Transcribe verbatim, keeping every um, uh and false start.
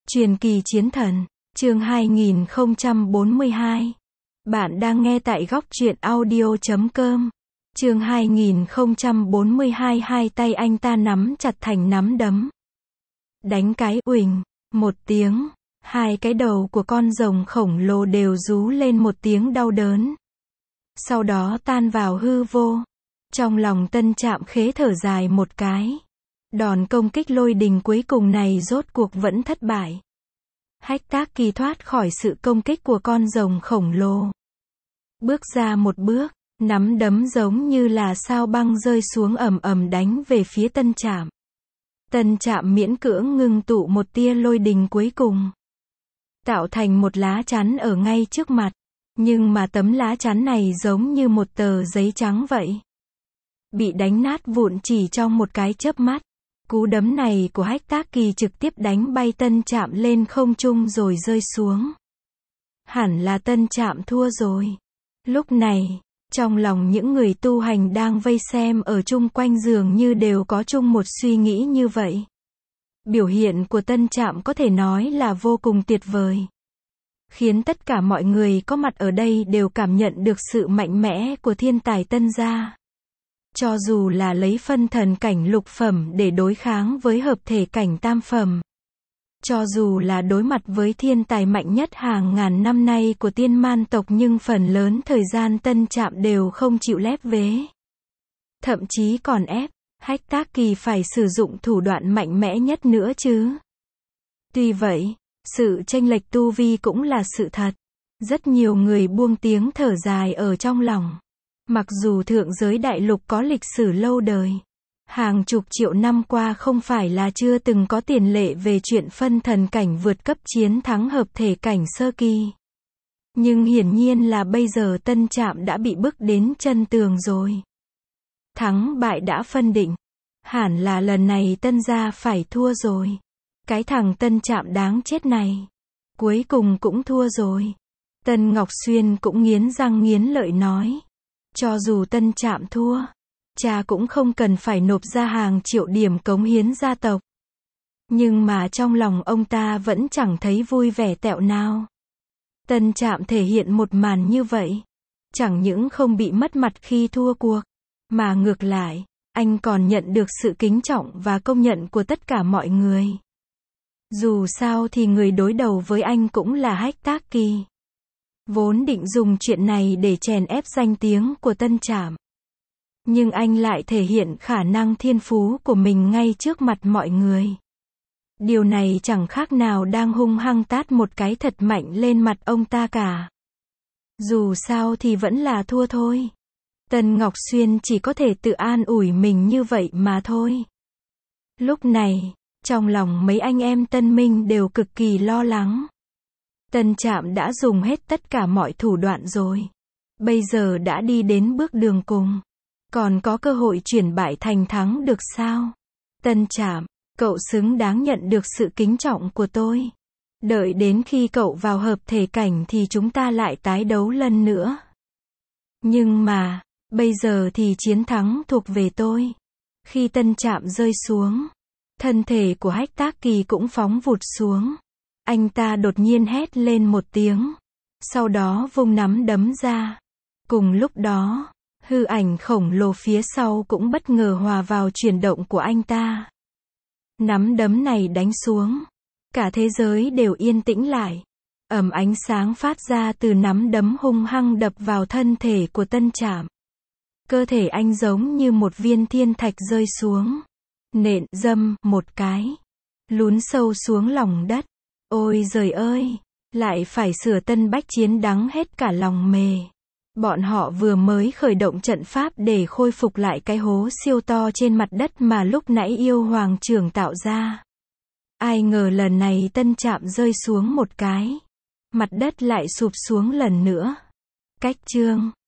Truyền kỳ chiến thần, chương hai nghìn không trăm bốn mươi hai. Bạn đang nghe tại góc truyện audio chấm com. Chương hai nghìn không trăm bốn mươi hai, hai tay anh ta nắm chặt thành nắm đấm. Đánh cái uỳnh, một tiếng, hai cái đầu của con rồng khổng lồ đều rú lên một tiếng đau đớn. Sau đó tan vào hư vô. Trong lòng Tân Trạm Khế thở dài một cái. Đòn công kích lôi đình cuối cùng này rốt cuộc vẫn thất bại. Hách Tác Kỳ thoát khỏi sự công kích của con rồng khổng lồ. Bước ra một bước, nắm đấm giống như là sao băng rơi xuống ầm ầm đánh về phía Tân Trạm. Tân Trạm miễn cưỡng ngưng tụ một tia lôi đình cuối cùng, tạo thành một lá chắn ở ngay trước mặt. Nhưng mà tấm lá chắn này giống như một tờ giấy trắng vậy, bị đánh nát vụn chỉ trong một cái chớp mắt. Cú đấm này của Hách Tác Kỳ trực tiếp đánh bay Tân Trạm lên không trung rồi rơi xuống. Hẳn là Tân Trạm thua rồi. Lúc này, trong lòng những người tu hành đang vây xem ở chung quanh dường như đều có chung một suy nghĩ như vậy. Biểu hiện của Tân Trạm có thể nói là vô cùng tuyệt vời, khiến tất cả mọi người có mặt ở đây đều cảm nhận được sự mạnh mẽ của thiên tài Tân gia. Cho dù là lấy phân thần cảnh lục phẩm để đối kháng với hợp thể cảnh tam phẩm, cho dù là đối mặt với thiên tài mạnh nhất hàng ngàn năm nay của Tiên Man tộc, nhưng phần lớn thời gian Tân Trạm đều không chịu lép vế. Thậm chí còn ép Hách Tác Kỳ phải sử dụng thủ đoạn mạnh mẽ nhất nữa chứ. Tuy vậy, sự chênh lệch tu vi cũng là sự thật. Rất nhiều người buông tiếng thở dài ở trong lòng. Mặc dù thượng giới đại lục có lịch sử lâu đời, hàng chục triệu năm qua không phải là chưa từng có tiền lệ về chuyện phân thần cảnh vượt cấp chiến thắng hợp thể cảnh sơ kỳ. Nhưng hiển nhiên là bây giờ Tân Trạm đã bị bức đến chân tường rồi. Thắng bại đã phân định. Hẳn là lần này Tân gia phải thua rồi. Cái thằng Tân Trạm đáng chết này, cuối cùng cũng thua rồi. Tân Ngọc Xuyên cũng nghiến răng nghiến lợi nói. Cho dù Tân Trạm thua, cha cũng không cần phải nộp ra hàng triệu điểm cống hiến gia tộc. Nhưng mà trong lòng ông ta vẫn chẳng thấy vui vẻ tẹo nào. Tân Trạm thể hiện một màn như vậy, chẳng những không bị mất mặt khi thua cuộc, mà ngược lại, anh còn nhận được sự kính trọng và công nhận của tất cả mọi người. Dù sao thì người đối đầu với anh cũng là Hách Tác Kỳ. Vốn định dùng chuyện này để chèn ép danh tiếng của Tân Trạm, nhưng anh lại thể hiện khả năng thiên phú của mình ngay trước mặt mọi người. Điều này chẳng khác nào đang hung hăng tát một cái thật mạnh lên mặt ông ta cả. Dù sao thì vẫn là thua thôi. Tân Ngọc Xuyên chỉ có thể tự an ủi mình như vậy mà thôi. Lúc này, trong lòng mấy anh em Tân Minh đều cực kỳ lo lắng. Tân Trạm đã dùng hết tất cả mọi thủ đoạn rồi. Bây giờ đã đi đến bước đường cùng. Còn có cơ hội chuyển bại thành thắng được sao? Tân Trạm, cậu xứng đáng nhận được sự kính trọng của tôi. Đợi đến khi cậu vào hợp thể cảnh thì chúng ta lại tái đấu lần nữa. Nhưng mà, bây giờ thì chiến thắng thuộc về tôi. Khi Tân Trạm rơi xuống, thân thể của Hách Tác Kỳ cũng phóng vụt xuống. Anh ta đột nhiên hét lên một tiếng, sau đó vung nắm đấm ra. Cùng lúc đó, hư ảnh khổng lồ phía sau cũng bất ngờ hòa vào chuyển động của anh ta. Nắm đấm này đánh xuống, cả thế giới đều yên tĩnh lại. Ầm ánh sáng phát ra từ nắm đấm hung hăng đập vào thân thể của Tân Trạm. Cơ thể anh giống như một viên thiên thạch rơi xuống, nện dâm một cái, lún sâu xuống lòng đất. Ôi giời ơi, lại phải sửa Tân Bách Chiến đắng hết cả lòng mề. Bọn họ vừa mới khởi động trận pháp để khôi phục lại cái hố siêu to trên mặt đất mà lúc nãy yêu hoàng trưởng tạo ra. Ai ngờ lần này Tân Trạm rơi xuống một cái, mặt đất lại sụp xuống lần nữa. Cách chương